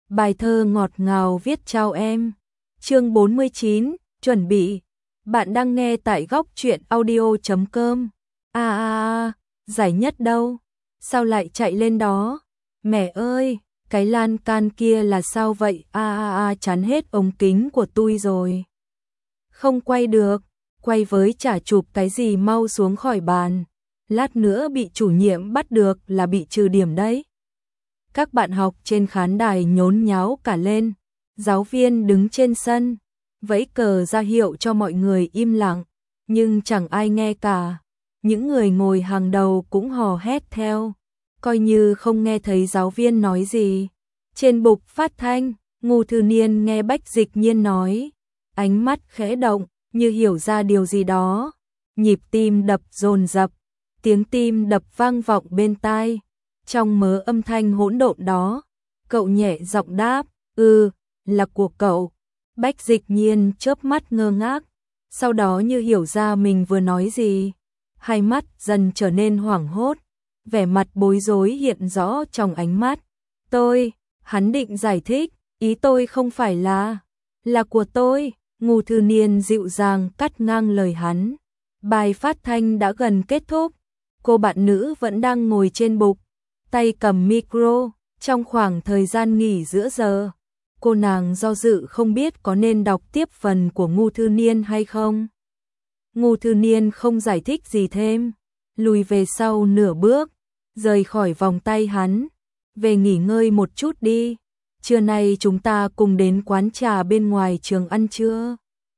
Bài thơ ngọt ngào viết chào em. Chương 49, chuẩn bị. Bạn đang nghe tại góc truyện audio.com. Giải nhất đâu? Sao lại chạy lên đó? Mẹ ơi, cái lan can kia là sao vậy? Chán hết ống kính của tôi rồi. Không quay được, quay với chả chụp cái gì, mau xuống khỏi bàn. Lát nữa bị chủ nhiệm bắt được là bị trừ điểm đấy. Các bạn học trên khán đài nhốn nháo cả lên. Giáo viên đứng trên sân, vẫy cờ ra hiệu cho mọi người im lặng, nhưng chẳng ai nghe cả. Những người ngồi hàng đầu cũng hò hét theo, coi như không nghe thấy giáo viên nói gì. Trên bục phát thanh, Ngô Thư Niên nghe Bách Dịch Nhiên nói, ánh mắt khẽ động, như hiểu ra điều gì đó. Nhịp tim đập dồn dập, tiếng tim đập vang vọng bên tai. Trong mớ âm thanh hỗn độn đó, cậu nhẹ giọng đáp, là của cậu. Bách Dịch Nhiên chớp mắt ngơ ngác, sau đó như hiểu ra mình vừa nói gì. Hai mắt dần trở nên hoảng hốt, vẻ mặt bối rối hiện rõ trong ánh mắt. Hắn định giải thích, ý tôi không phải là của tôi. Ngô Thư Niên dịu dàng cắt ngang lời hắn. Bài phát thanh đã gần kết thúc, cô bạn nữ vẫn đang ngồi trên bục, tay cầm micro. Trong khoảng thời gian nghỉ giữa giờ, cô nàng do dự không biết có nên đọc tiếp phần của Ngô Thư Niên hay không. Ngô Thư Niên không giải thích gì thêm, lùi về sau nửa bước, rời khỏi vòng tay hắn. Về nghỉ ngơi một chút đi, trưa nay chúng ta cùng đến quán trà bên ngoài trường ăn trưa.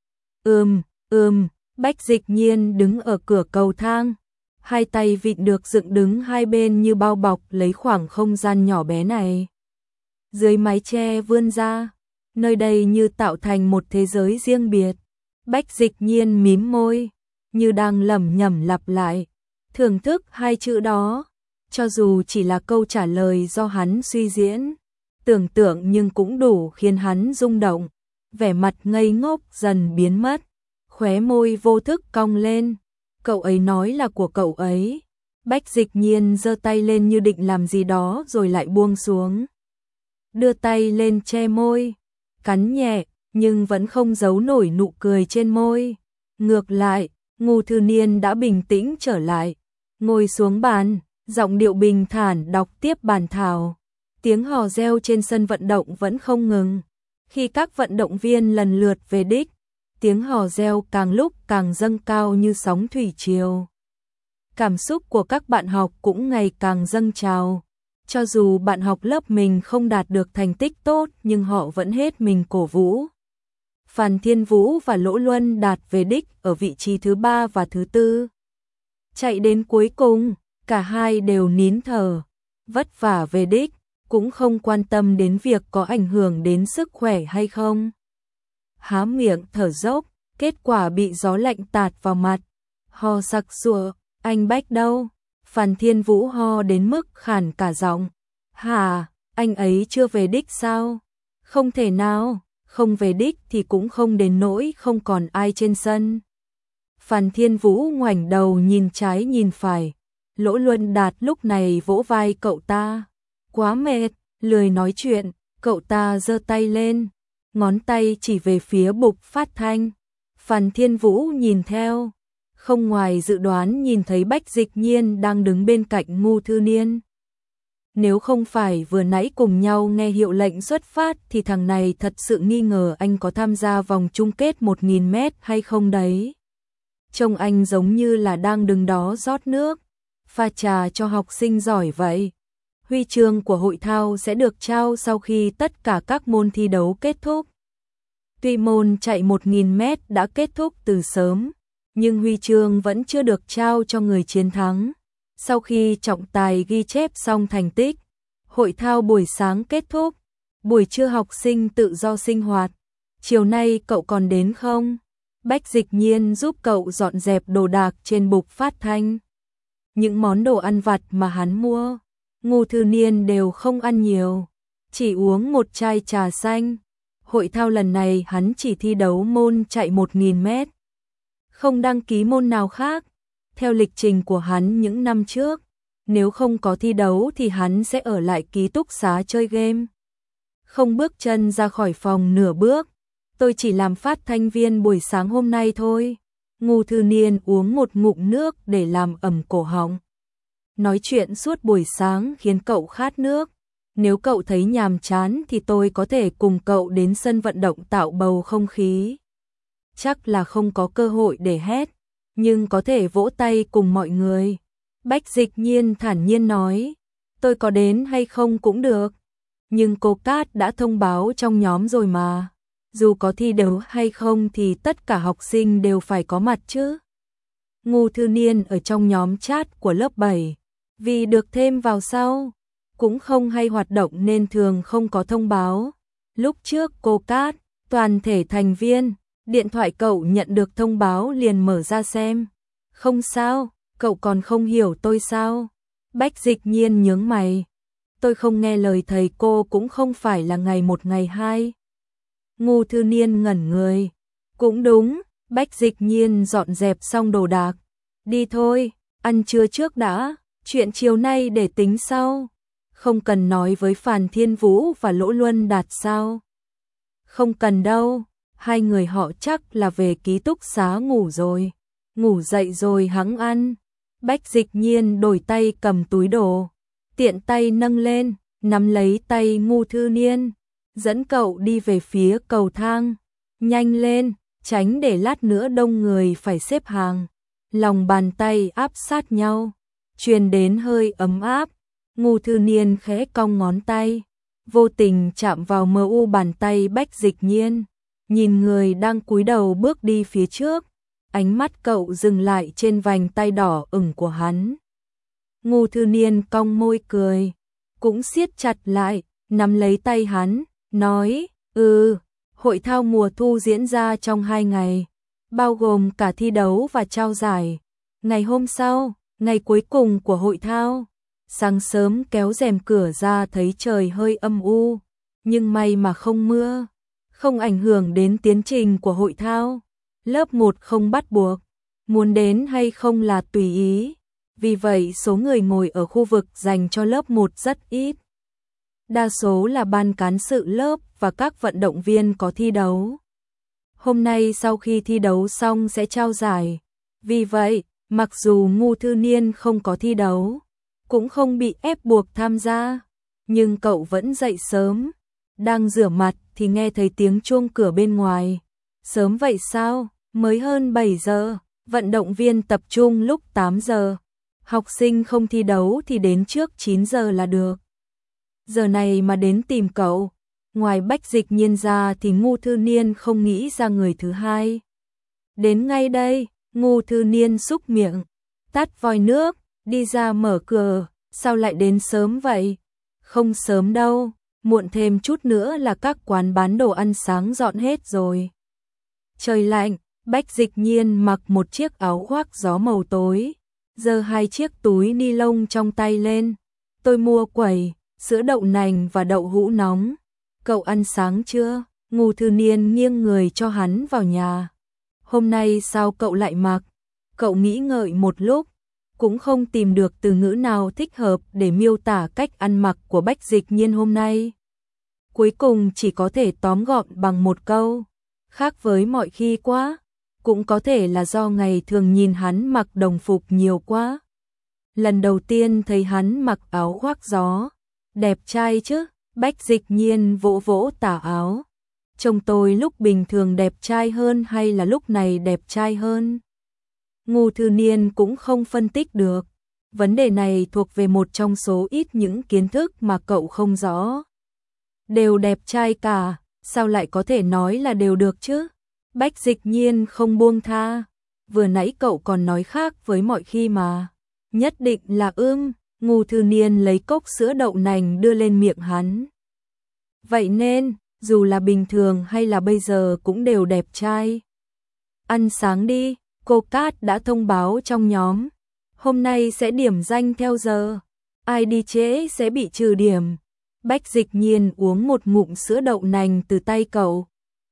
Bách Dịch Nhiên đứng ở cửa cầu thang, hai tay vịn được dựng đứng hai bên như bao bọc lấy khoảng không gian nhỏ bé này. Dưới mái che vươn ra, nơi đây như tạo thành một thế giới riêng biệt. Bách Dịch Nhiên mím môi, như đang lẩm nhẩm lặp lại, thưởng thức hai chữ đó, cho dù chỉ là câu trả lời do hắn suy diễn, tưởng tượng nhưng cũng đủ khiến hắn rung động. Vẻ mặt ngây ngốc dần biến mất, khóe môi vô thức cong lên. Cậu ấy nói là của cậu ấy. Bách Dịch Nhiên giơ tay lên như định làm gì đó rồi lại buông xuống. Đưa tay lên che môi, cắn nhẹ, nhưng vẫn không giấu nổi nụ cười trên môi. Ngược lại, Ngô Thư Niên đã bình tĩnh trở lại, ngồi xuống bàn, giọng điệu bình thản đọc tiếp bản thảo. Tiếng hò reo trên sân vận động vẫn không ngừng. Khi các vận động viên lần lượt về đích, tiếng hò reo càng lúc càng dâng cao như sóng thủy triều. Cảm xúc của các bạn học cũng ngày càng dâng trào. Cho dù bạn học lớp mình không đạt được thành tích tốt nhưng họ vẫn hết mình cổ vũ. Phan Thiên Vũ và Lỗ Luân đạt về đích ở vị trí thứ 3 và thứ 4. Chạy đến cuối cùng, cả hai đều nín thở, vất vả về đích, cũng không quan tâm đến việc có ảnh hưởng đến sức khỏe hay không. Há miệng thở dốc, kết quả bị gió lạnh tạt vào mặt. Ho sặc sụa, anh Bách đâu? Phan Thiên Vũ ho đến mức khản cả giọng. Hả, anh ấy chưa về đích sao? Không thể nào, không về đích thì cũng không đến nỗi không còn ai trên sân. Phan Thiên Vũ ngoảnh đầu nhìn trái nhìn phải. Lỗ Luân Đạt lúc này vỗ vai cậu ta. Quá mệt, lười nói chuyện, cậu ta giơ tay lên, ngón tay chỉ về phía bục phát thanh. Phan Thiên Vũ nhìn theo, không ngoài dự đoán nhìn thấy Bách Dịch Nhiên đang đứng bên cạnh Ngô Thư Niên. Nếu không phải vừa nãy cùng nhau nghe hiệu lệnh xuất phát thì thằng này thật sự nghi ngờ anh có tham gia vòng chung kết 1000 mét hay không đấy. Trông anh giống như là đang đứng đó rót nước, pha trà cho học sinh giỏi vậy. Huy chương của hội thao sẽ được trao sau khi tất cả các môn thi đấu kết thúc. Tuy môn chạy 1000 mét đã kết thúc từ sớm, nhưng huy chương vẫn chưa được trao cho người chiến thắng. Sau khi trọng tài ghi chép xong thành tích, hội thao buổi sáng kết thúc, buổi trưa học sinh tự do sinh hoạt. Chiều nay cậu còn đến không? Bách Dịch Nhiên giúp cậu dọn dẹp đồ đạc trên bục phát thanh. Những món đồ ăn vặt mà hắn mua, Ngô Thư Niên đều không ăn nhiều, chỉ uống một chai trà xanh. Hội thao lần này hắn chỉ thi đấu môn chạy 1000 mét, không đăng ký môn nào khác. Theo lịch trình của hắn những năm trước, nếu không có thi đấu thì hắn sẽ ở lại ký túc xá chơi game. không bước chân ra khỏi phòng nửa bước. Tôi chỉ làm phát thanh viên buổi sáng hôm nay thôi. Ngô Thư Niên uống một ngụm nước để làm ẩm cổ họng. Nói chuyện suốt buổi sáng khiến cậu khát nước. Nếu cậu thấy nhàm chán thì tôi có thể cùng cậu đến sân vận động tạo bầu không khí. Chắc là không có cơ hội để hét, nhưng có thể vỗ tay cùng mọi người. Bách Dịch Nhiên thản nhiên nói, tôi có đến hay không cũng được. Nhưng cô Cát đã thông báo trong nhóm rồi mà. Dù có thi đấu hay không thì tất cả học sinh đều phải có mặt chứ. Ngô Thư Niên ở trong nhóm chat của lớp 7. Vì được thêm vào sau, cũng không hay hoạt động nên thường không có thông báo. Lúc trước cô Cát, toàn thể thành viên, điện thoại cậu nhận được thông báo liền mở ra xem. Không sao, cậu còn không hiểu tôi sao? Bách Dịch Nhiên nhướng mày. Tôi không nghe lời thầy cô cũng không phải là ngày một ngày hai. Ngô Thư Niên ngẩn người. Cũng đúng, Bách Dịch Nhiên dọn dẹp xong đồ đạc. Đi thôi, ăn trưa trước đã, chuyện chiều nay để tính sau. Không cần nói với Phàn Thiên Vũ và Lỗ Luân Đạt sao? Không cần đâu, hai người họ chắc là về ký túc xá ngủ rồi. Ngủ dậy rồi hẵng ăn. Bách Dịch Nhiên đổi tay cầm túi đồ, tiện tay nâng lên, nắm lấy tay Ngô Thư Niên, dẫn cậu đi về phía cầu thang. Nhanh lên, tránh để lát nữa đông người phải xếp hàng. Lòng bàn tay áp sát nhau, truyền đến hơi ấm áp. Ngô Thư Niên khẽ cong ngón tay, vô tình chạm vào mờ u bàn tay Bách Dịch Nhiên. Nhìn người đang cúi đầu bước đi phía trước, ánh mắt cậu dừng lại trên vành tay đỏ ửng của hắn. Ngô Thư Niên cong môi cười, cũng siết chặt lại, nắm lấy tay hắn, nói, hội thao mùa thu diễn ra trong 2 ngày, bao gồm cả thi đấu và trao giải. Ngày hôm sau, ngày cuối cùng của hội thao, sáng sớm kéo rèm cửa ra thấy trời hơi âm u, nhưng may mà không mưa, không ảnh hưởng đến tiến trình của hội thao. Lớp 1 không bắt buộc, muốn đến hay không là tùy ý, vì vậy số người ngồi ở khu vực dành cho lớp 1 rất ít. Đa số là ban cán sự lớp và các vận động viên có thi đấu. Hôm nay sau khi thi đấu xong sẽ trao giải, vì vậy, mặc dù Ngô Thư Niên không có thi đấu, cũng không bị ép buộc tham gia, nhưng cậu vẫn dậy sớm. Đang rửa mặt thì nghe thấy tiếng chuông cửa bên ngoài. Sớm vậy sao? Mới hơn 7 giờ, vận động viên tập trung lúc 8 giờ. Học sinh không thi đấu thì đến trước 9 giờ là được. Giờ này mà đến tìm cậu, ngoài Bách Dịch Nhiên ra thì Ngô Thư Niên không nghĩ ra người thứ hai. Đến ngay đây, Ngô Thư Niên xúc miệng, tắt vòi nước, đi ra mở cửa, sao lại đến sớm vậy? Không sớm đâu, muộn thêm chút nữa là các quán bán đồ ăn sáng dọn hết rồi. Trời lạnh, Bách Dịch Nhiên mặc một chiếc áo khoác gió màu tối, giơ 2 chiếc túi ni lông trong tay lên. Tôi mua quẩy, sữa đậu nành và đậu hũ nóng. Cậu ăn sáng chưa? Ngô Thư Niên nghiêng người cho hắn vào nhà. Hôm nay sao cậu lại mặc? Cậu nghĩ ngợi một lúc, cũng không tìm được từ ngữ nào thích hợp để miêu tả cách ăn mặc của Bách Dịch Nhiên hôm nay. Cuối cùng chỉ có thể tóm gọn bằng một câu, khác với mọi khi quá. Cũng có thể là do ngày thường nhìn hắn mặc đồng phục nhiều quá. Lần đầu tiên thấy hắn mặc áo khoác gió, đẹp trai chứ? Bách Dịch Nhiên vỗ vỗ tà áo. Trông tôi lúc bình thường đẹp trai hơn hay là lúc này đẹp trai hơn? Ngô Thư Niên cũng không phân tích được. Vấn đề này thuộc về một trong số ít những kiến thức mà cậu không rõ. Đều đẹp trai cả, sao lại có thể nói là đều được chứ? Bách Dịch Nhiên không buông tha. Vừa nãy cậu còn nói khác với mọi khi mà. Nhất định là Ngô Thư Niên lấy cốc sữa đậu nành đưa lên miệng hắn. Vậy nên, dù là bình thường hay là bây giờ cũng đều đẹp trai. Ăn sáng đi, cô Cát đã thông báo trong nhóm. Hôm nay sẽ điểm danh theo giờ. Ai đi trễ sẽ bị trừ điểm. Bách Dịch Nhiên uống một ngụm sữa đậu nành từ tay cậu.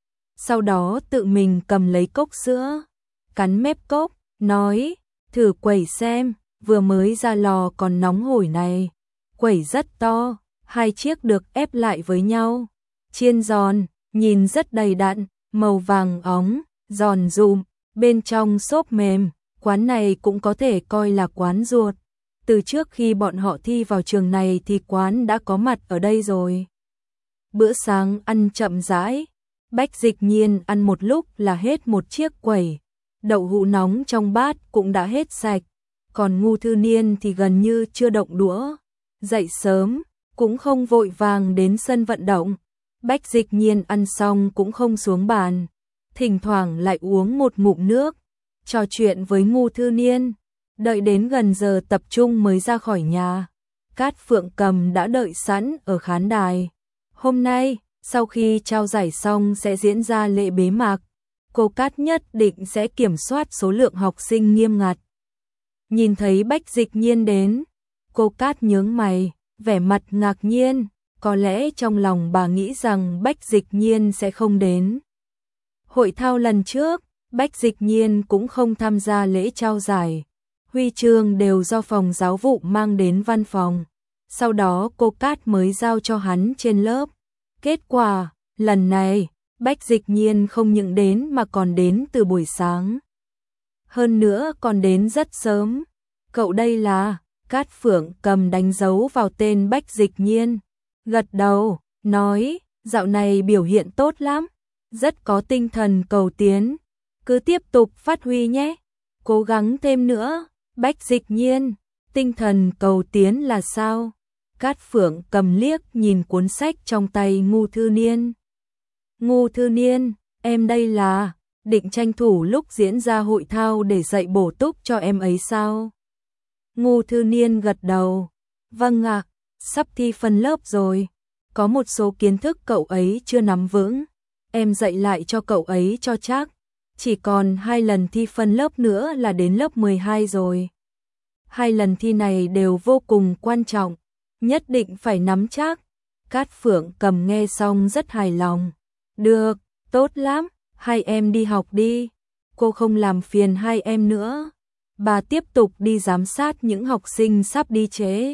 Sau đó tự mình cầm lấy cốc sữa, cắn mép cốc, nói, thử quẩy xem, vừa mới ra lò còn nóng hổi này. Quẩy rất to, 2 chiếc được ép lại với nhau, chiên giòn, nhìn rất đầy đặn, màu vàng óng, giòn rụm, bên trong xốp mềm, quán này cũng có thể coi là quán ruột. Từ trước khi bọn họ thi vào trường này thì quán đã có mặt ở đây rồi. Bữa sáng ăn chậm rãi, Bách Dịch Nhiên ăn một lúc là hết một chiếc quẩy, đậu hũ nóng trong bát cũng đã hết sạch, còn Ngô Thư Niên thì gần như chưa động đũa. Dậy sớm, cũng không vội vàng đến sân vận động. Bách Dịch Nhiên ăn xong cũng không xuống bàn, thỉnh thoảng lại uống một ngụm nước, trò chuyện với Ngô Thư Niên, đợi đến gần giờ tập trung mới ra khỏi nhà. Cát Phượng Cầm đã đợi sẵn ở khán đài. Hôm nay, sau khi trao giải xong sẽ diễn ra lễ bế mạc, cô Cát nhất định sẽ kiểm soát số lượng học sinh nghiêm ngặt. Nhìn thấy Bách Dịch Nhiên đến, cô Cát nhướng mày, vẻ mặt ngạc nhiên, có lẽ trong lòng bà nghĩ rằng Bách Dịch Nhiên sẽ không đến. Hội thao lần trước, Bách Dịch Nhiên cũng không tham gia lễ trao giải, huy chương đều do phòng giáo vụ mang đến văn phòng, sau đó cô Cát mới giao cho hắn trên lớp. Kết quả, lần này, Bách Dịch Nhiên không những đến mà còn đến từ buổi sáng. Hơn nữa còn đến rất sớm. Cậu đây là... Cát Phượng Cầm đánh dấu vào tên Bách Dịch Nhiên, gật đầu, nói, dạo này biểu hiện tốt lắm, rất có tinh thần cầu tiến, cứ tiếp tục phát huy nhé, cố gắng thêm nữa. Bách Dịch Nhiên, tinh thần cầu tiến là sao? Cát Phượng Cầm liếc nhìn cuốn sách trong tay Ngô Thư Niên. Ngô Thư Niên, em đây là định tranh thủ lúc diễn ra hội thao để dạy bổ túc cho em ấy sao? Ngô Thư Niên gật đầu. Vâng ạ, sắp thi phân lớp rồi. Có một số kiến thức cậu ấy chưa nắm vững, em dạy lại cho cậu ấy cho chắc. Chỉ còn 2 lần thi phân lớp nữa là đến lớp 12 rồi. 2 lần thi này đều vô cùng quan trọng, nhất định phải nắm chắc. Cát Phượng Cầm nghe xong rất hài lòng. Được, tốt lắm, hai em đi học đi. Cô không làm phiền hai em nữa. Bà tiếp tục đi giám sát những học sinh sắp đi trễ.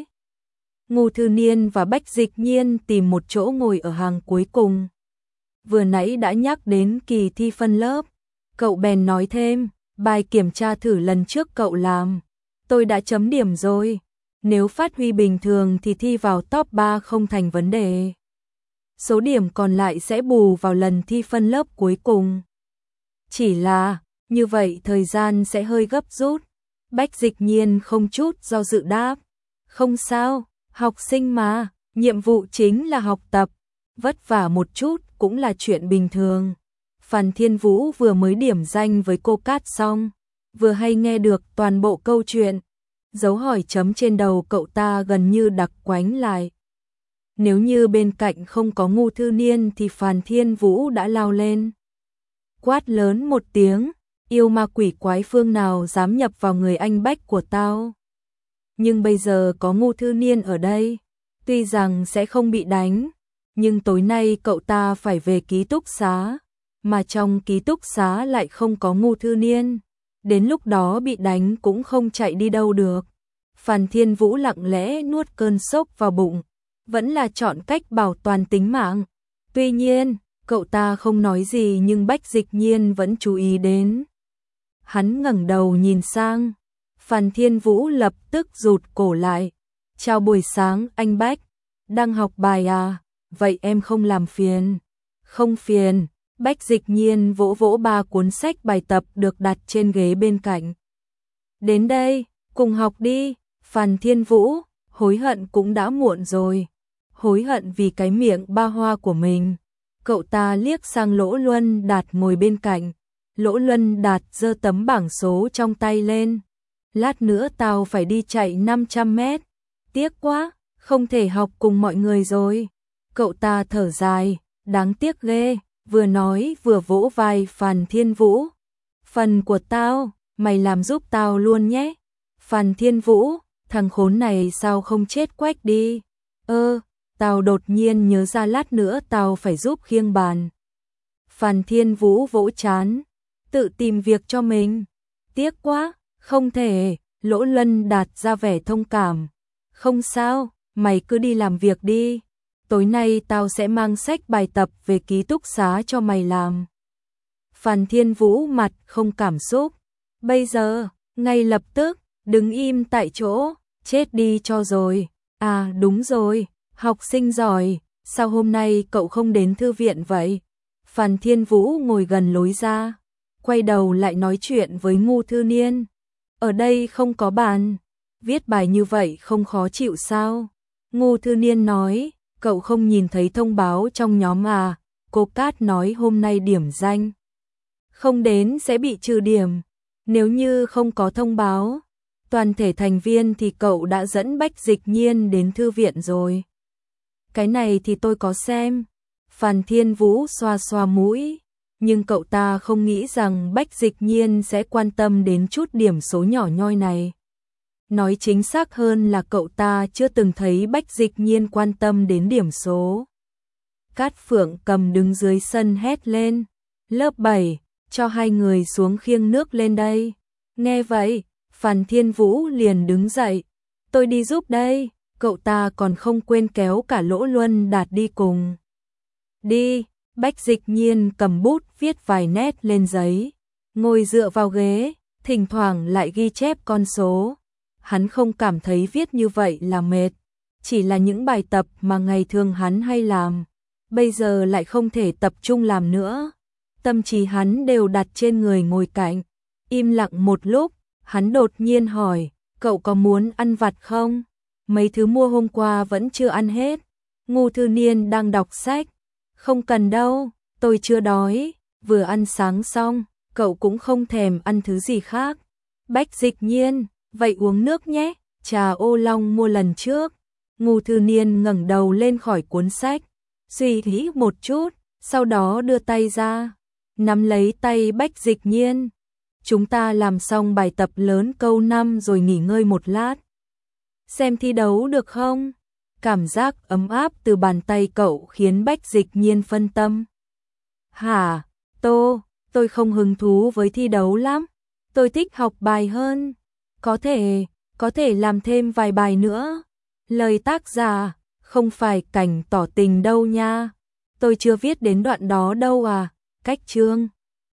Ngô Thư Niên và Bách Dịch Nhiên tìm một chỗ ngồi ở hàng cuối cùng. Vừa nãy đã nhắc đến kỳ thi phân lớp, cậu bèn nói thêm, bài kiểm tra thử lần trước cậu làm, tôi đã chấm điểm rồi, nếu phát huy bình thường thì thi vào top 3 không thành vấn đề. Số điểm còn lại sẽ bù vào lần thi phân lớp cuối cùng. Chỉ là, như vậy thời gian sẽ hơi gấp rút. Bách Dịch Nhiên không chút do dự đáp. Không sao, học sinh mà, nhiệm vụ chính là học tập, vất vả một chút cũng là chuyện bình thường. Phan Thiên Vũ vừa mới điểm danh với cô Cát xong, vừa hay nghe được toàn bộ câu chuyện. Dấu hỏi chấm trên đầu cậu ta gần như đặc quánh lại. Nếu như bên cạnh không có Ngô Thư Niên thì Phan Thiên Vũ đã lao lên, quát lớn một tiếng, yêu ma quỷ quái phương nào dám nhập vào người anh Bách của tao. Nhưng bây giờ có Ngô Thư Niên ở đây, tuy rằng sẽ không bị đánh, nhưng tối nay cậu ta phải về ký túc xá, mà trong ký túc xá lại không có Ngô Thư Niên, đến lúc đó bị đánh cũng không chạy đi đâu được. Phan Thiên Vũ lặng lẽ nuốt cơn sốc vào bụng, vẫn là chọn cách bảo toàn tính mạng. Tuy nhiên, cậu ta không nói gì nhưng Bách Dịch Nhiên vẫn chú ý đến. Hắn ngẩng đầu nhìn sang, Phan Thiên Vũ lập tức rụt cổ lại. Chào buổi sáng anh Bách, đang học bài à, vậy em không làm phiền. Không phiền, Bách Dịch Nhiên vỗ vỗ 3 cuốn sách bài tập được đặt trên ghế bên cạnh. Đến đây, cùng học đi. Phan Thiên Vũ, hối hận cũng đã muộn rồi. Hối hận vì cái miệng ba hoa của mình. Cậu ta liếc sang Lỗ Luân Đạt ngồi bên cạnh. Lỗ Luân Đạt giơ tấm bảng số trong tay lên. Lát nữa tao phải đi chạy 500 mét. Tiếc quá, không thể học cùng mọi người rồi. Cậu ta thở dài, đáng tiếc ghê, vừa nói vừa vỗ vai Phan Thiên Vũ. Phần của tao, mày làm giúp tao luôn nhé. Phan Thiên Vũ, thằng khốn này sao không chết quách đi. Tao đột nhiên nhớ ra lát nữa tao phải giúp khiêng bàn. Phan Thiên Vũ vỗ chán, tự tìm việc cho mình. Tiếc quá, không thể. Lỗ Luân Đạt ra vẻ thông cảm. Không sao, mày cứ đi làm việc đi. tối nay tao sẽ mang sách bài tập về ký túc xá cho mày làm. Phan Thiên Vũ mặt không cảm xúc. Bây giờ, ngay lập tức, đứng im tại chỗ, chết đi cho rồi. À đúng rồi, học sinh giỏi, sao hôm nay cậu không đến thư viện vậy? Phan Thiên Vũ ngồi gần lối ra, quay đầu lại nói chuyện với Ngô Thư Niên. Ở đây không có bàn, viết bài như vậy không khó chịu sao? Ngô Thư Niên nói, cậu không nhìn thấy thông báo trong nhóm à? Cô Cát nói hôm nay điểm danh không đến sẽ bị trừ điểm. Nếu như không có thông báo toàn thể thành viên thì cậu đã dẫn Bách Dịch Nhiên đến thư viện rồi. Cái này thì tôi có xem. Phan Thiên Vũ xoa xoa mũi, nhưng cậu ta không nghĩ rằng Bách Dịch Nhiên sẽ quan tâm đến chút điểm số nhỏ nhoi này. Nói chính xác hơn là cậu ta chưa từng thấy Bách Dịch Nhiên quan tâm đến điểm số. Cát Phượng Cầm đứng dưới sân hét lên, lớp 7, cho hai người xuống khiêng nước lên đây. Nghe vậy, Phan Thiên Vũ liền đứng dậy, tôi đi giúp đây. Cậu ta còn không quên kéo cả Lỗ Luân Đạt đi cùng. Đi, Bách Dịch Nhiên cầm bút viết vài nét lên giấy, ngồi dựa vào ghế, thỉnh thoảng lại ghi chép con số. Hắn không cảm thấy viết như vậy là mệt, chỉ là những bài tập mà ngày thường hắn hay làm, bây giờ lại không thể tập trung làm nữa. Tâm trí hắn đều đặt trên người ngồi cạnh. Im lặng một lúc, hắn đột nhiên hỏi, cậu có muốn ăn vặt không? Mấy thứ mua hôm qua vẫn chưa ăn hết. Ngô Thư Niên đang đọc sách. Không cần đâu, tôi chưa đói, vừa ăn sáng xong, cậu cũng không thèm ăn thứ gì khác. Bách Dịch Nhiên, vậy uống nước nhé, trà ô long mua lần trước. Ngô Thư Niên ngẩng đầu lên khỏi cuốn sách, suy nghĩ một chút, sau đó đưa tay ra, nắm lấy tay Bách Dịch Nhiên. Chúng ta làm xong bài tập lớn câu 5 rồi nghỉ ngơi một lát. Xem thi đấu được không? Cảm giác ấm áp từ bàn tay cậu khiến Bách Dịch Nhiên phân tâm. Hả, tôi không hứng thú với thi đấu lắm. Tôi thích học bài hơn. Có thể làm thêm vài bài nữa. Lời tác giả, không phải Cảnh tỏ tình đâu nha. Tôi chưa viết đến đoạn đó đâu à. Cách chương